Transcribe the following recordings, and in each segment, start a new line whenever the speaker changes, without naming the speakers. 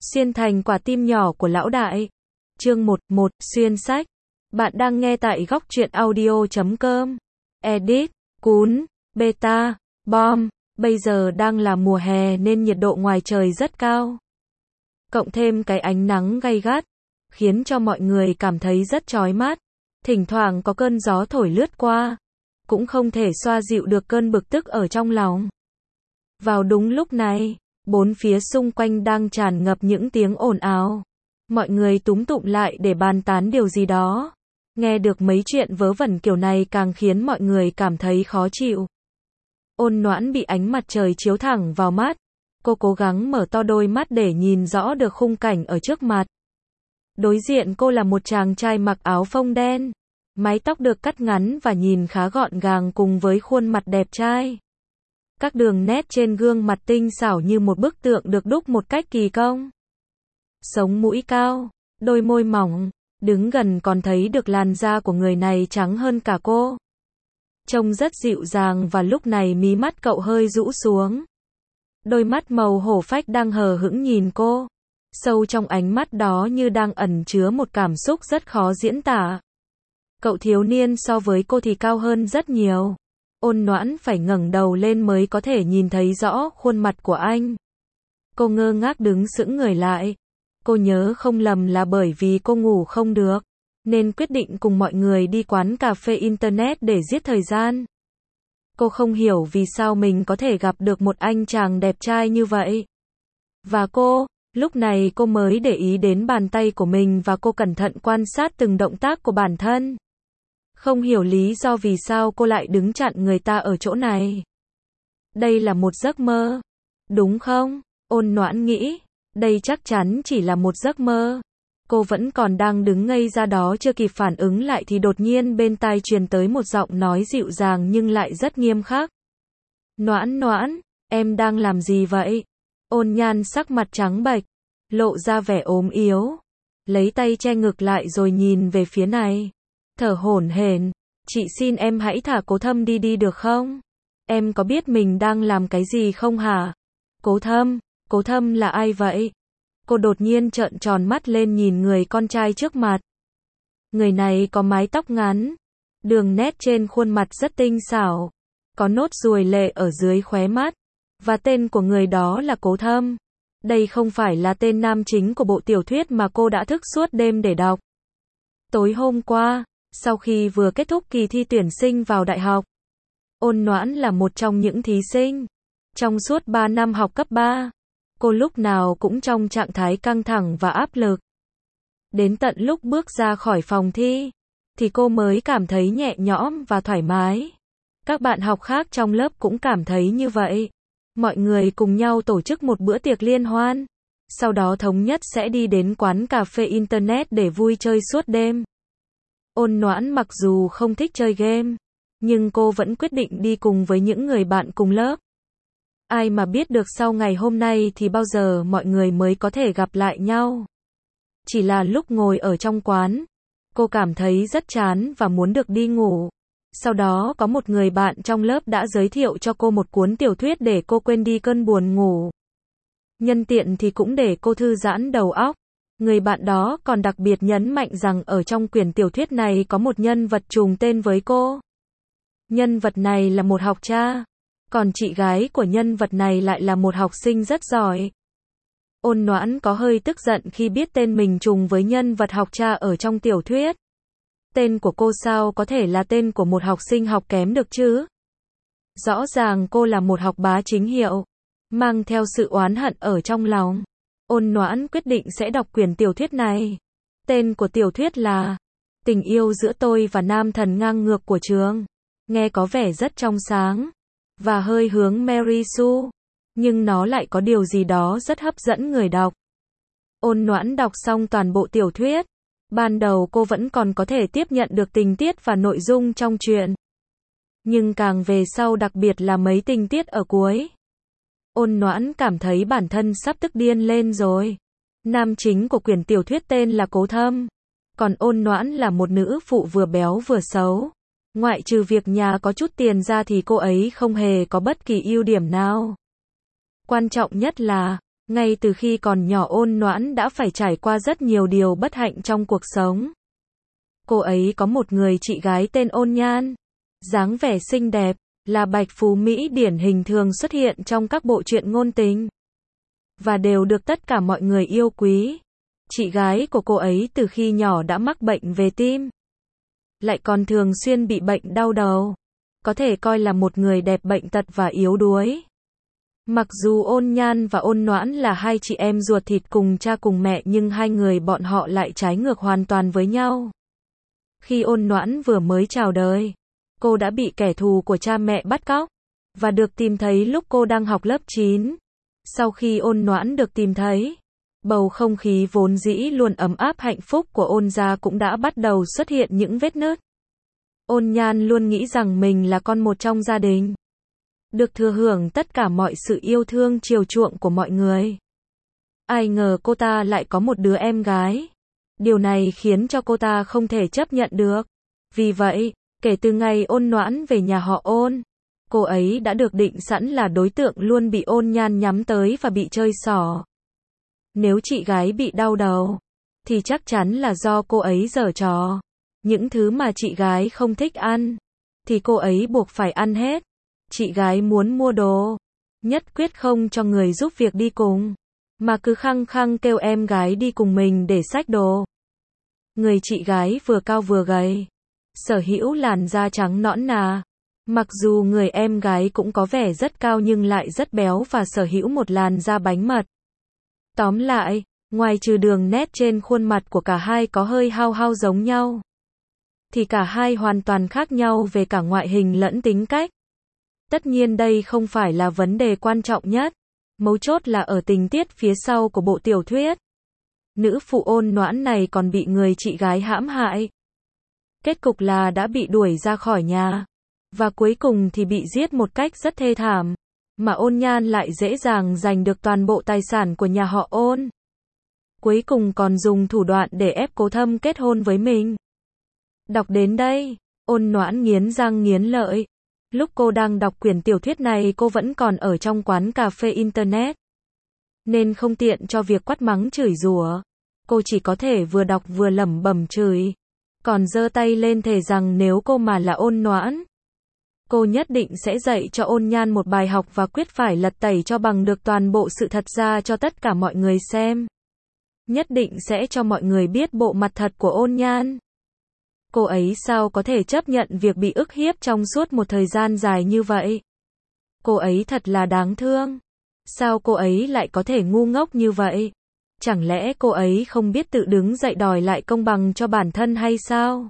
Xuyên thành quả tim nhỏ của lão đại. Chương 11, xuyên sách. Bạn đang nghe tại góc truyện audio.com. Edit, Cún, Beta, Bom. Bây giờ đang là mùa hè nên nhiệt độ ngoài trời rất cao. Cộng thêm cái ánh nắng gay gắt, khiến cho mọi người cảm thấy rất chói mắt. Thỉnh thoảng có cơn gió thổi lướt qua, cũng không thể xoa dịu được cơn bực tức ở trong lòng. Vào đúng lúc này, bốn phía xung quanh đang tràn ngập những tiếng ồn ào. Mọi người túm tụm lại để bàn tán điều gì đó. Nghe được mấy chuyện vớ vẩn kiểu này càng khiến mọi người cảm thấy khó chịu. Ôn Noãn bị ánh mặt trời chiếu thẳng vào mắt. Cô cố gắng mở to đôi mắt để nhìn rõ được khung cảnh ở trước mặt. Đối diện cô là một chàng trai mặc áo phông đen. Mái tóc được cắt ngắn và nhìn khá gọn gàng cùng với khuôn mặt đẹp trai. Các đường nét trên gương mặt tinh xảo như một bức tượng được đúc một cách kỳ công. Sống mũi cao, đôi môi mỏng, đứng gần còn thấy được làn da của người này trắng hơn cả cô. Trông rất dịu dàng và lúc này mí mắt cậu hơi rũ xuống. Đôi mắt màu hổ phách đang hờ hững nhìn cô. Sâu trong ánh mắt đó như đang ẩn chứa một cảm xúc rất khó diễn tả. Cậu thiếu niên so với cô thì cao hơn rất nhiều. Ôn Noãn phải ngẩng đầu lên mới có thể nhìn thấy rõ khuôn mặt của anh. Cô ngơ ngác đứng sững người lại. Cô nhớ không lầm là bởi vì cô ngủ không được, nên quyết định cùng mọi người đi quán cà phê internet để giết thời gian. Cô không hiểu vì sao mình có thể gặp được một anh chàng đẹp trai như vậy. Và lúc này cô mới để ý đến bàn tay của mình và cô cẩn thận quan sát từng động tác của bản thân. Không hiểu lý do vì sao cô lại đứng chặn người ta ở chỗ này. Đây là một giấc mơ, đúng không? Ôn Noãn nghĩ, đây chắc chắn chỉ là một giấc mơ. Cô vẫn còn đang đứng ngây ra đó chưa kịp phản ứng lại thì đột nhiên bên tai truyền tới một giọng nói dịu dàng nhưng lại rất nghiêm khắc. Noãn Noãn, em đang làm gì vậy? Ôn Nhan sắc mặt trắng bệch, lộ ra vẻ ốm yếu, lấy tay che ngực lại rồi nhìn về phía này. Thở hổn hển, chị xin em hãy thả Cố Thâm đi được không? Em có biết mình đang làm cái gì không hả? Cố Thâm là ai vậy? Cô đột nhiên trợn tròn mắt lên nhìn người con trai trước mặt. Người này có mái tóc ngắn, đường nét trên khuôn mặt rất tinh xảo, có nốt ruồi lệ ở dưới khóe mắt, và tên của người đó là Cố Thâm. Đây không phải là tên nam chính của bộ tiểu thuyết mà cô đã thức suốt đêm để đọc. Tối hôm qua, sau khi vừa kết thúc kỳ thi tuyển sinh vào đại học, Ôn Noãn là một trong những thí sinh. Trong suốt 3 năm học cấp 3, cô lúc nào cũng trong trạng thái căng thẳng và áp lực. Đến tận lúc bước ra khỏi phòng thi, thì cô mới cảm thấy nhẹ nhõm và thoải mái. Các bạn học khác trong lớp cũng cảm thấy như vậy. Mọi người cùng nhau tổ chức một bữa tiệc liên hoan. Sau đó thống nhất sẽ đi đến quán cà phê internet để vui chơi suốt đêm. Ôn Noãn mặc dù không thích chơi game, nhưng cô vẫn quyết định đi cùng với những người bạn cùng lớp. Ai mà biết được sau ngày hôm nay thì bao giờ mọi người mới có thể gặp lại nhau. Chỉ là lúc ngồi ở trong quán, cô cảm thấy rất chán và muốn được đi ngủ. Sau đó có một người bạn trong lớp đã giới thiệu cho cô một cuốn tiểu thuyết để cô quên đi cơn buồn ngủ. Nhân tiện thì cũng để cô thư giãn đầu óc. Người bạn đó còn đặc biệt nhấn mạnh rằng ở trong quyển tiểu thuyết này có một nhân vật trùng tên với cô. Nhân vật này là một học cha, còn chị gái của nhân vật này lại là một học sinh rất giỏi. Ôn Noãn có hơi tức giận khi biết tên mình trùng với nhân vật học cha ở trong tiểu thuyết. Tên của cô sao có thể là tên của một học sinh học kém được chứ? Rõ ràng cô là một học bá chính hiệu, mang theo sự oán hận ở trong lòng. Ôn Noãn quyết định sẽ đọc quyển tiểu thuyết này. Tên của tiểu thuyết là Tình yêu giữa tôi và nam thần ngang ngược của trường. Nghe có vẻ rất trong sáng và hơi hướng Mary Sue, nhưng nó lại có điều gì đó rất hấp dẫn người đọc. Ôn Noãn đọc xong toàn bộ tiểu thuyết. Ban đầu cô vẫn còn có thể tiếp nhận được tình tiết và nội dung trong truyện. Nhưng càng về sau, đặc biệt là mấy tình tiết ở cuối, Ôn Noãn cảm thấy bản thân sắp tức điên lên rồi. Nam chính của quyển tiểu thuyết tên là Cố Thâm, còn Ôn Noãn là một nữ phụ vừa béo vừa xấu. Ngoại trừ việc nhà có chút tiền ra thì cô ấy không hề có bất kỳ ưu điểm nào. Quan trọng nhất là, Ngay từ khi còn nhỏ Ôn Noãn đã phải trải qua rất nhiều điều bất hạnh trong cuộc sống. Cô ấy có một người chị gái tên Ôn Nhan. Dáng vẻ xinh đẹp, là bạch phú Mỹ điển hình thường xuất hiện trong các bộ truyện ngôn tình. Và đều được tất cả mọi người yêu quý. Chị gái của cô ấy từ khi nhỏ đã mắc bệnh về tim. Lại còn thường xuyên bị bệnh đau đầu. Có thể coi là một người đẹp bệnh tật và yếu đuối. Mặc dù Ôn Nhan và Ôn Noãn là hai chị em ruột thịt cùng cha cùng mẹ nhưng hai người bọn họ lại trái ngược hoàn toàn với nhau. Khi Ôn Noãn vừa mới chào đời, cô đã bị kẻ thù của cha mẹ bắt cóc, và được tìm thấy lúc cô đang học lớp 9. Sau khi Ôn Noãn được tìm thấy, bầu không khí vốn dĩ luôn ấm áp hạnh phúc của Ôn gia cũng đã bắt đầu xuất hiện những vết nứt. Ôn Nhan luôn nghĩ rằng mình là con một trong gia đình, được thừa hưởng tất cả mọi sự yêu thương chiều chuộng của mọi người. Ai ngờ cô ta lại có một đứa em gái. Điều này khiến cho cô ta không thể chấp nhận được. Vì vậy, kể từ ngày Ôn Noãn về nhà họ Ôn, cô ấy đã được định sẵn là đối tượng luôn bị Ôn Nhan nhắm tới và bị chơi xỏ. Nếu chị gái bị đau đầu, thì chắc chắn là do cô ấy giở trò. Những thứ mà chị gái không thích ăn, thì cô ấy buộc phải ăn hết. Chị gái muốn mua đồ, nhất quyết không cho người giúp việc đi cùng, mà cứ khăng khăng kêu em gái đi cùng mình để xách đồ. Người chị gái vừa cao vừa gầy, sở hữu làn da trắng nõn nà. Mặc dù người em gái cũng có vẻ rất cao nhưng lại rất béo và sở hữu một làn da bánh mật. Tóm lại, ngoài trừ đường nét trên khuôn mặt của cả hai có hơi hao hao giống nhau, thì cả hai hoàn toàn khác nhau về cả ngoại hình lẫn tính cách. Tất nhiên đây không phải là vấn đề quan trọng nhất. Mấu chốt là ở tình tiết phía sau của bộ tiểu thuyết. Nữ phụ Ôn Noãn này còn bị người chị gái hãm hại. Kết cục là đã bị đuổi ra khỏi nhà. Và cuối cùng thì bị giết một cách rất thê thảm. Mà Ôn Nhan lại dễ dàng giành được toàn bộ tài sản của nhà họ Ôn. Cuối cùng còn dùng thủ đoạn để ép Cố Thâm kết hôn với mình. Đọc đến đây, Ôn Noãn nghiến răng nghiến lợi. Lúc cô đang đọc quyển tiểu thuyết này cô vẫn còn ở trong quán cà phê internet, nên không tiện cho việc quát mắng chửi rủa. Cô chỉ có thể vừa đọc vừa lẩm bẩm chửi. Còn giơ tay lên thề rằng nếu cô mà là Ôn Noãn, cô nhất định sẽ dạy cho Ôn Nhan một bài học và quyết phải lật tẩy cho bằng được toàn bộ sự thật ra cho tất cả mọi người xem. Nhất định sẽ cho mọi người biết bộ mặt thật của Ôn Nhan. Cô ấy sao có thể chấp nhận việc bị ức hiếp trong suốt một thời gian dài như vậy? Cô ấy thật là đáng thương. Sao cô ấy lại có thể ngu ngốc như vậy? Chẳng lẽ cô ấy không biết tự đứng dậy đòi lại công bằng cho bản thân hay sao?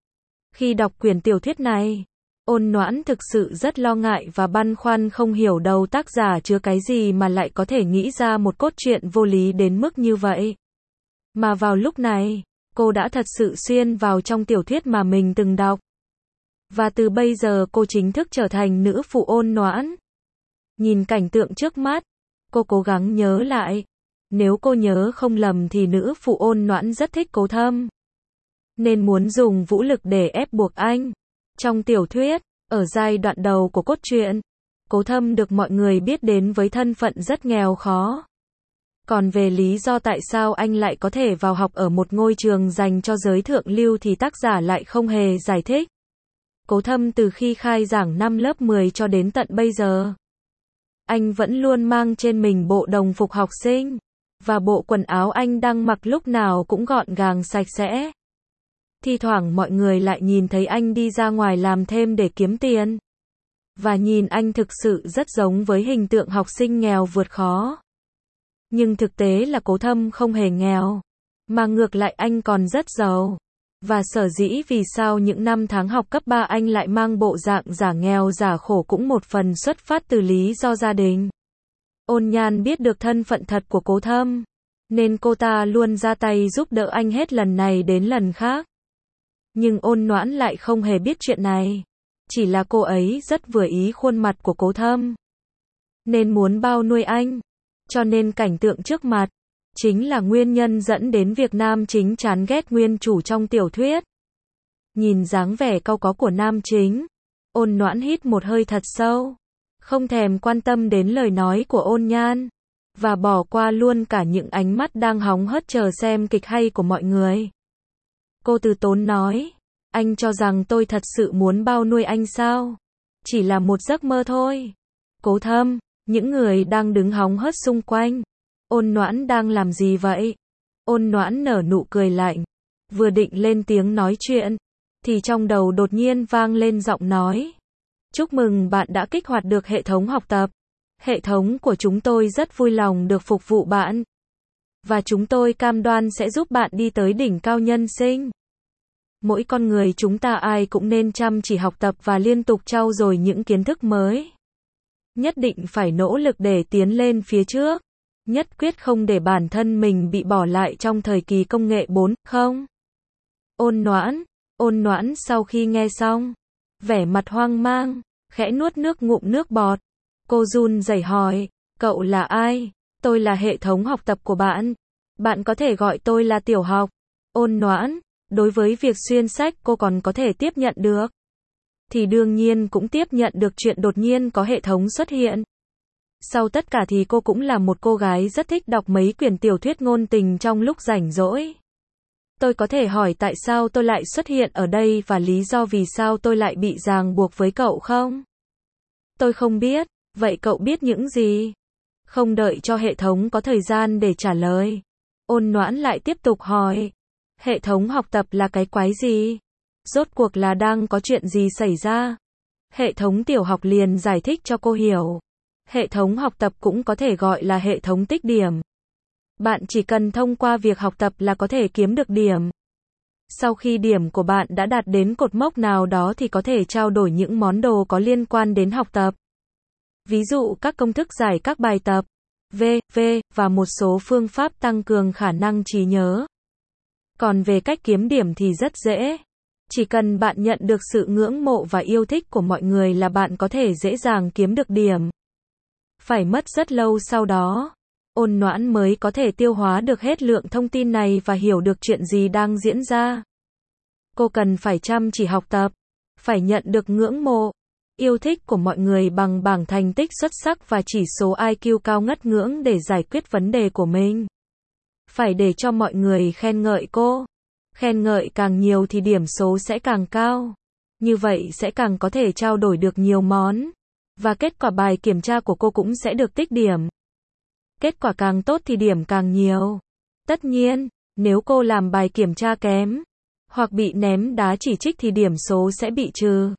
Khi đọc quyển tiểu thuyết này, Ôn Noãn thực sự rất lo ngại và băn khoăn không hiểu đầu tác giả chứa cái gì mà lại có thể nghĩ ra một cốt truyện vô lý đến mức như vậy. Mà vào lúc này, cô đã thật sự xuyên vào trong tiểu thuyết mà mình từng đọc. Và từ bây giờ cô chính thức trở thành nữ phụ Ôn Noãn. Nhìn cảnh tượng trước mắt, cô cố gắng nhớ lại. Nếu cô nhớ không lầm thì nữ phụ Ôn Noãn rất thích Cố Thâm, nên muốn dùng vũ lực để ép buộc anh. Trong tiểu thuyết, ở giai đoạn đầu của cốt truyện, Cố Thâm được mọi người biết đến với thân phận rất nghèo khó. Còn về lý do tại sao anh lại có thể vào học ở một ngôi trường dành cho giới thượng lưu thì tác giả lại không hề giải thích. Cố Thâm từ khi khai giảng năm lớp 10 cho đến tận bây giờ, anh vẫn luôn mang trên mình bộ đồng phục học sinh, và bộ quần áo anh đang mặc lúc nào cũng gọn gàng sạch sẽ. Thi thoảng mọi người lại nhìn thấy anh đi ra ngoài làm thêm để kiếm tiền. Và nhìn anh thực sự rất giống với hình tượng học sinh nghèo vượt khó. Nhưng thực tế là Cố Thâm không hề nghèo, mà ngược lại anh còn rất giàu. Và sở dĩ vì sao những năm tháng học cấp 3 anh lại mang bộ dạng giả nghèo giả khổ cũng một phần xuất phát từ lý do gia đình. Ôn Nhan biết được thân phận thật của Cố Thâm, nên cô ta luôn ra tay giúp đỡ anh hết lần này đến lần khác. Nhưng Ôn Noãn lại không hề biết chuyện này. Chỉ là cô ấy rất vừa ý khuôn mặt của Cố Thâm, nên muốn bao nuôi anh. Cho nên cảnh tượng trước mặt chính là nguyên nhân dẫn đến việc nam chính chán ghét nguyên chủ trong tiểu thuyết. Nhìn dáng vẻ cau có của nam chính, Ôn Noãn hít một hơi thật sâu, không thèm quan tâm đến lời nói của Ôn Nhan. và bỏ qua luôn cả những ánh mắt đang hóng hớt chờ xem kịch hay của mọi người. Cô từ tốn nói, anh cho rằng tôi thật sự muốn bao nuôi anh sao? Chỉ là một giấc mơ thôi. Cố Thâm, những người đang đứng hóng hớt xung quanh. Ôn Noãn đang làm gì vậy? Ôn Noãn nở nụ cười lạnh. Vừa định lên tiếng nói chuyện, thì trong đầu đột nhiên vang lên giọng nói. Chúc mừng bạn đã kích hoạt được hệ thống học tập. Hệ thống của chúng tôi rất vui lòng được phục vụ bạn. Và chúng tôi cam đoan sẽ giúp bạn đi tới đỉnh cao nhân sinh. Mỗi con người chúng ta ai cũng nên chăm chỉ học tập và liên tục trau dồi những kiến thức mới. Nhất định phải nỗ lực để tiến lên phía trước. Nhất quyết không để bản thân mình bị bỏ lại trong thời kỳ công nghệ 4.0. Ôn Noãn sau khi nghe xong, vẻ mặt hoang mang, khẽ nuốt ngụm nước bọt. Cô run rẩy hỏi, cậu là ai? Tôi là hệ thống học tập của bạn. Bạn có thể gọi tôi là Tiểu Học. Ôn Noãn, đối với việc xuyên sách cô còn có thể tiếp nhận được. Thì đương nhiên cũng tiếp nhận được chuyện đột nhiên có hệ thống xuất hiện. Sau tất cả thì cô cũng là một cô gái rất thích đọc mấy quyển tiểu thuyết ngôn tình trong lúc rảnh rỗi. Tôi có thể hỏi tại sao tôi lại xuất hiện ở đây và lý do vì sao tôi lại bị ràng buộc với cậu không? Tôi không biết, vậy cậu biết những gì? Không đợi cho hệ thống có thời gian để trả lời. Ôn Noãn lại tiếp tục hỏi. Hệ thống học tập là cái quái gì? Rốt cuộc là đang có chuyện gì xảy ra? Hệ thống Tiểu Học liền giải thích cho cô hiểu. Hệ thống học tập cũng có thể gọi là hệ thống tích điểm. Bạn chỉ cần thông qua việc học tập là có thể kiếm được điểm. Sau khi điểm của bạn đã đạt đến cột mốc nào đó thì có thể trao đổi những món đồ có liên quan đến học tập. Ví dụ các công thức giải các bài tập, v.v. và một số phương pháp tăng cường khả năng trí nhớ. Còn về cách kiếm điểm thì rất dễ. Chỉ cần bạn nhận được sự ngưỡng mộ và yêu thích của mọi người là bạn có thể dễ dàng kiếm được điểm. Phải mất rất lâu sau đó, Ôn Noãn mới có thể tiêu hóa được hết lượng thông tin này và hiểu được chuyện gì đang diễn ra. Cô cần phải chăm chỉ học tập, phải nhận được ngưỡng mộ, yêu thích của mọi người bằng bảng thành tích xuất sắc và chỉ số IQ cao ngất ngưỡng để giải quyết vấn đề của mình. Phải để cho mọi người khen ngợi cô. Khen ngợi càng nhiều thì điểm số sẽ càng cao. Như vậy sẽ càng có thể trao đổi được nhiều món. Và kết quả bài kiểm tra của cô cũng sẽ được tích điểm. Kết quả càng tốt thì điểm càng nhiều. Tất nhiên, nếu cô làm bài kiểm tra kém, hoặc bị ném đá chỉ trích thì điểm số sẽ bị trừ.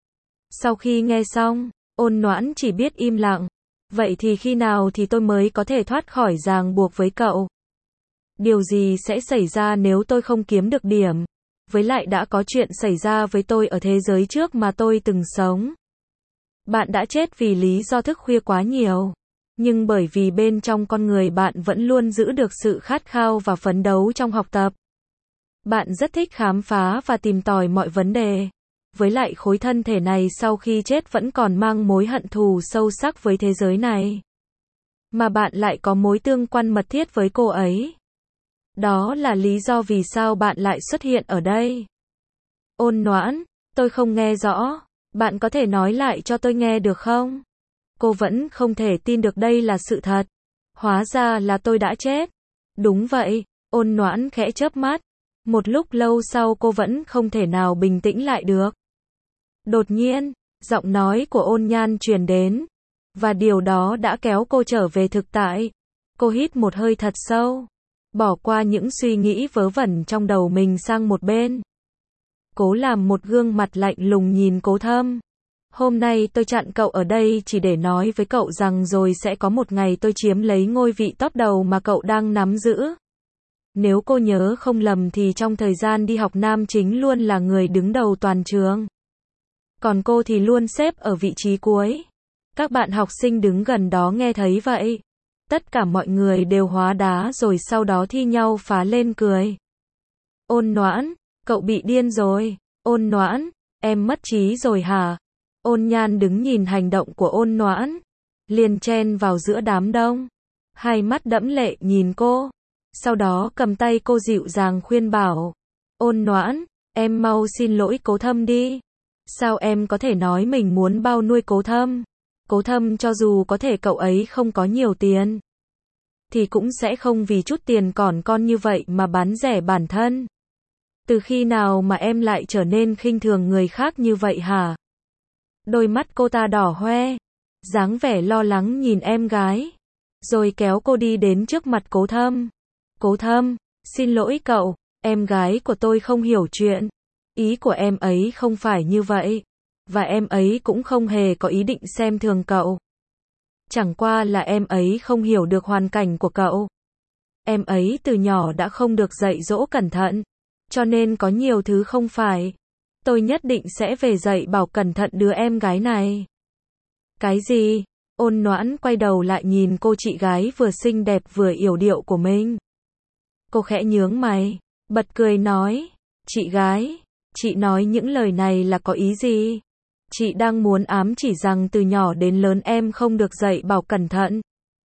Sau khi nghe xong, Ôn Noãn chỉ biết im lặng. Vậy thì khi nào thì tôi mới có thể thoát khỏi ràng buộc với cậu? Điều gì sẽ xảy ra nếu tôi không kiếm được điểm? Với lại đã có chuyện xảy ra với tôi ở thế giới trước mà tôi từng sống. Bạn đã chết vì lý do thức khuya quá nhiều. Nhưng bởi vì bên trong con người bạn vẫn luôn giữ được sự khát khao và phấn đấu trong học tập. Bạn rất thích khám phá và tìm tòi mọi vấn đề. Với lại khối thân thể này sau khi chết vẫn còn mang mối hận thù sâu sắc với thế giới này. Mà bạn lại có mối tương quan mật thiết với cô ấy. Đó là lý do vì sao bạn lại xuất hiện ở đây. Ôn Noãn, tôi không nghe rõ. Bạn có thể nói lại cho tôi nghe được không? Cô vẫn không thể tin được đây là sự thật. Hóa ra là tôi đã chết. Đúng vậy, Ôn Noãn khẽ chớp mắt. Một lúc lâu sau cô vẫn không thể nào bình tĩnh lại được. Đột nhiên, giọng nói của Ôn Nhan truyền đến. Và điều đó đã kéo cô trở về thực tại. Cô hít một hơi thật sâu. Bỏ qua những suy nghĩ vớ vẩn trong đầu mình sang một bên. Cố làm một gương mặt lạnh lùng nhìn Cố Thâm. Hôm nay tôi chặn cậu ở đây chỉ để nói với cậu rằng rồi sẽ có một ngày tôi chiếm lấy ngôi vị top đầu mà cậu đang nắm giữ. Nếu cô nhớ không lầm thì trong thời gian đi học nam chính luôn là người đứng đầu toàn trường. Còn cô thì luôn xếp ở vị trí cuối. Các bạn học sinh đứng gần đó nghe thấy vậy. Tất cả mọi người đều hóa đá rồi sau đó thi nhau phá lên cười. Ôn Noãn, cậu bị điên rồi. Ôn Noãn, em mất trí rồi hả? Ôn Nhan đứng nhìn hành động của Ôn Noãn, liền chen vào giữa đám đông. Hai mắt đẫm lệ nhìn cô. Sau đó cầm tay cô dịu dàng khuyên bảo. Ôn Noãn, em mau xin lỗi Cố Thâm đi. Sao em có thể nói mình muốn bao nuôi Cố Thâm? Cố Thâm cho dù có thể cậu ấy không có nhiều tiền. thì cũng sẽ không vì chút tiền còn con như vậy mà bán rẻ bản thân. Từ khi nào mà em lại trở nên khinh thường người khác như vậy hả? Đôi mắt cô ta đỏ hoe, dáng vẻ lo lắng nhìn em gái, rồi kéo cô đi đến trước mặt Cố Thâm. Cố Thâm, xin lỗi cậu, em gái của tôi không hiểu chuyện. Ý của em ấy không phải như vậy. Và em ấy cũng không hề có ý định xem thường cậu. Chẳng qua là em ấy không hiểu được hoàn cảnh của cậu. Em ấy từ nhỏ đã không được dạy dỗ cẩn thận, cho nên có nhiều thứ không phải. Tôi nhất định sẽ về dạy bảo cẩn thận đứa em gái này. Cái gì? Ôn Noãn quay đầu lại nhìn cô chị gái vừa xinh đẹp vừa yểu điệu của mình. Cô khẽ nhướng mày, bật cười nói, chị gái, chị nói những lời này là có ý gì? Chị đang muốn ám chỉ rằng từ nhỏ đến lớn em không được dạy bảo cẩn thận.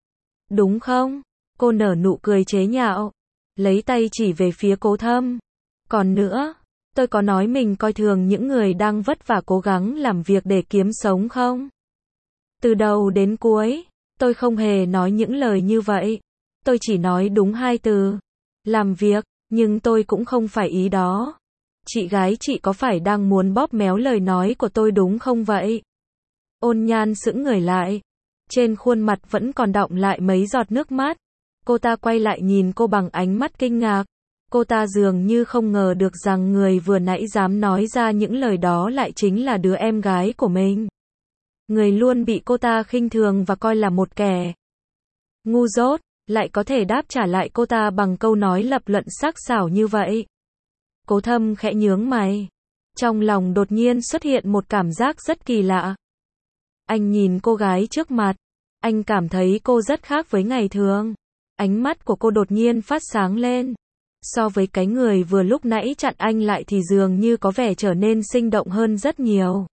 Đúng không? Cô nở nụ cười chế nhạo, lấy tay chỉ về phía Cố Thâm. Còn nữa, tôi có nói mình coi thường những người đang vất vả cố gắng làm việc để kiếm sống không? Từ đầu đến cuối, tôi không hề nói những lời như vậy. Tôi chỉ nói đúng hai từ, làm việc, nhưng tôi cũng không phải ý đó. Chị gái chị có phải đang muốn bóp méo lời nói của tôi đúng không vậy? Ôn Nhan sững người lại, trên khuôn mặt vẫn còn đọng lại mấy giọt nước mắt. Cô ta quay lại nhìn cô bằng ánh mắt kinh ngạc. Cô ta dường như không ngờ được rằng người vừa nãy dám nói ra những lời đó lại chính là đứa em gái của mình. Người luôn bị cô ta khinh thường và coi là một kẻ ngu dốt, lại có thể đáp trả lại cô ta bằng câu nói lập luận sắc sảo như vậy. Cố Thâm khẽ nhướng mày. Trong lòng đột nhiên xuất hiện một cảm giác rất kỳ lạ. Anh nhìn cô gái trước mặt. Anh cảm thấy cô rất khác với ngày thường. Ánh mắt của cô đột nhiên phát sáng lên. So với cái người vừa lúc nãy chặn anh lại thì dường như có vẻ trở nên sinh động hơn rất nhiều.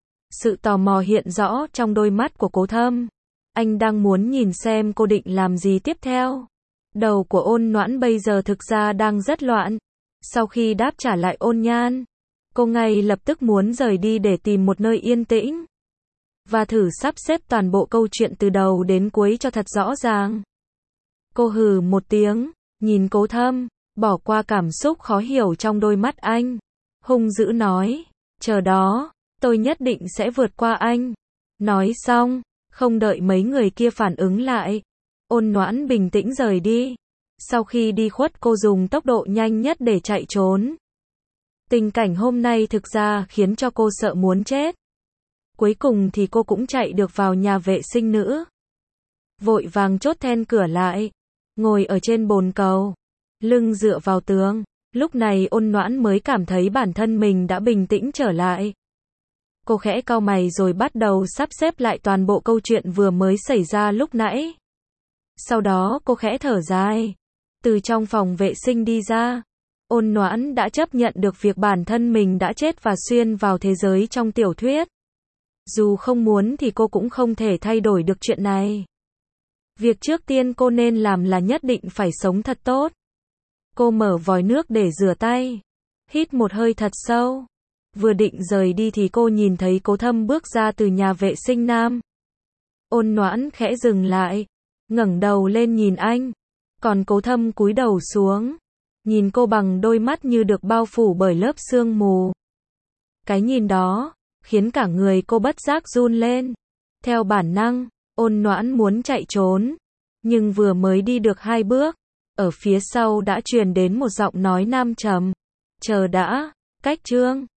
Sự tò mò hiện rõ trong đôi mắt của Cố Thâm. Anh đang muốn nhìn xem cô định làm gì tiếp theo. Đầu của Ôn Noãn bây giờ thực ra đang rất loạn. Sau khi đáp trả lại Ôn Nhan, cô ngay lập tức muốn rời đi để tìm một nơi yên tĩnh. Và thử sắp xếp toàn bộ câu chuyện từ đầu đến cuối cho thật rõ ràng. Cô hừ một tiếng, nhìn Cố Thâm, bỏ qua cảm xúc khó hiểu trong đôi mắt anh. Hung dữ nói, chờ đó, tôi nhất định sẽ vượt qua anh. Nói xong, không đợi mấy người kia phản ứng lại. Ôn Noãn bình tĩnh rời đi. Sau khi đi khuất cô dùng tốc độ nhanh nhất để chạy trốn. Tình cảnh hôm nay thực ra khiến cho cô sợ muốn chết. Cuối cùng thì cô cũng chạy được vào nhà vệ sinh nữ. Vội vàng chốt then cửa lại. Ngồi ở trên bồn cầu. Lưng dựa vào tường. Lúc này Ôn Noãn mới cảm thấy bản thân mình đã bình tĩnh trở lại. Cô khẽ cau mày rồi bắt đầu sắp xếp lại toàn bộ câu chuyện vừa mới xảy ra lúc nãy. Sau đó cô khẽ thở dài. Từ trong phòng vệ sinh đi ra. Ôn Noãn đã chấp nhận được việc bản thân mình đã chết và xuyên vào thế giới trong tiểu thuyết. Dù không muốn thì cô cũng không thể thay đổi được chuyện này. Việc trước tiên cô nên làm là nhất định phải sống thật tốt. Cô mở vòi nước để rửa tay. Hít một hơi thật sâu. Vừa định rời đi thì cô nhìn thấy Cố Thâm bước ra từ nhà vệ sinh nam. Ôn Noãn khẽ dừng lại. Ngẩng đầu lên nhìn anh. Còn Cố Thâm cúi đầu xuống. Nhìn cô bằng đôi mắt như được bao phủ bởi lớp sương mù. Cái nhìn đó khiến cả người cô bất giác run lên. Theo bản năng, Ôn Noãn muốn chạy trốn. Nhưng vừa mới đi được 2 bước, ở phía sau đã truyền đến một giọng nói nam trầm. Chờ đã, cách chương.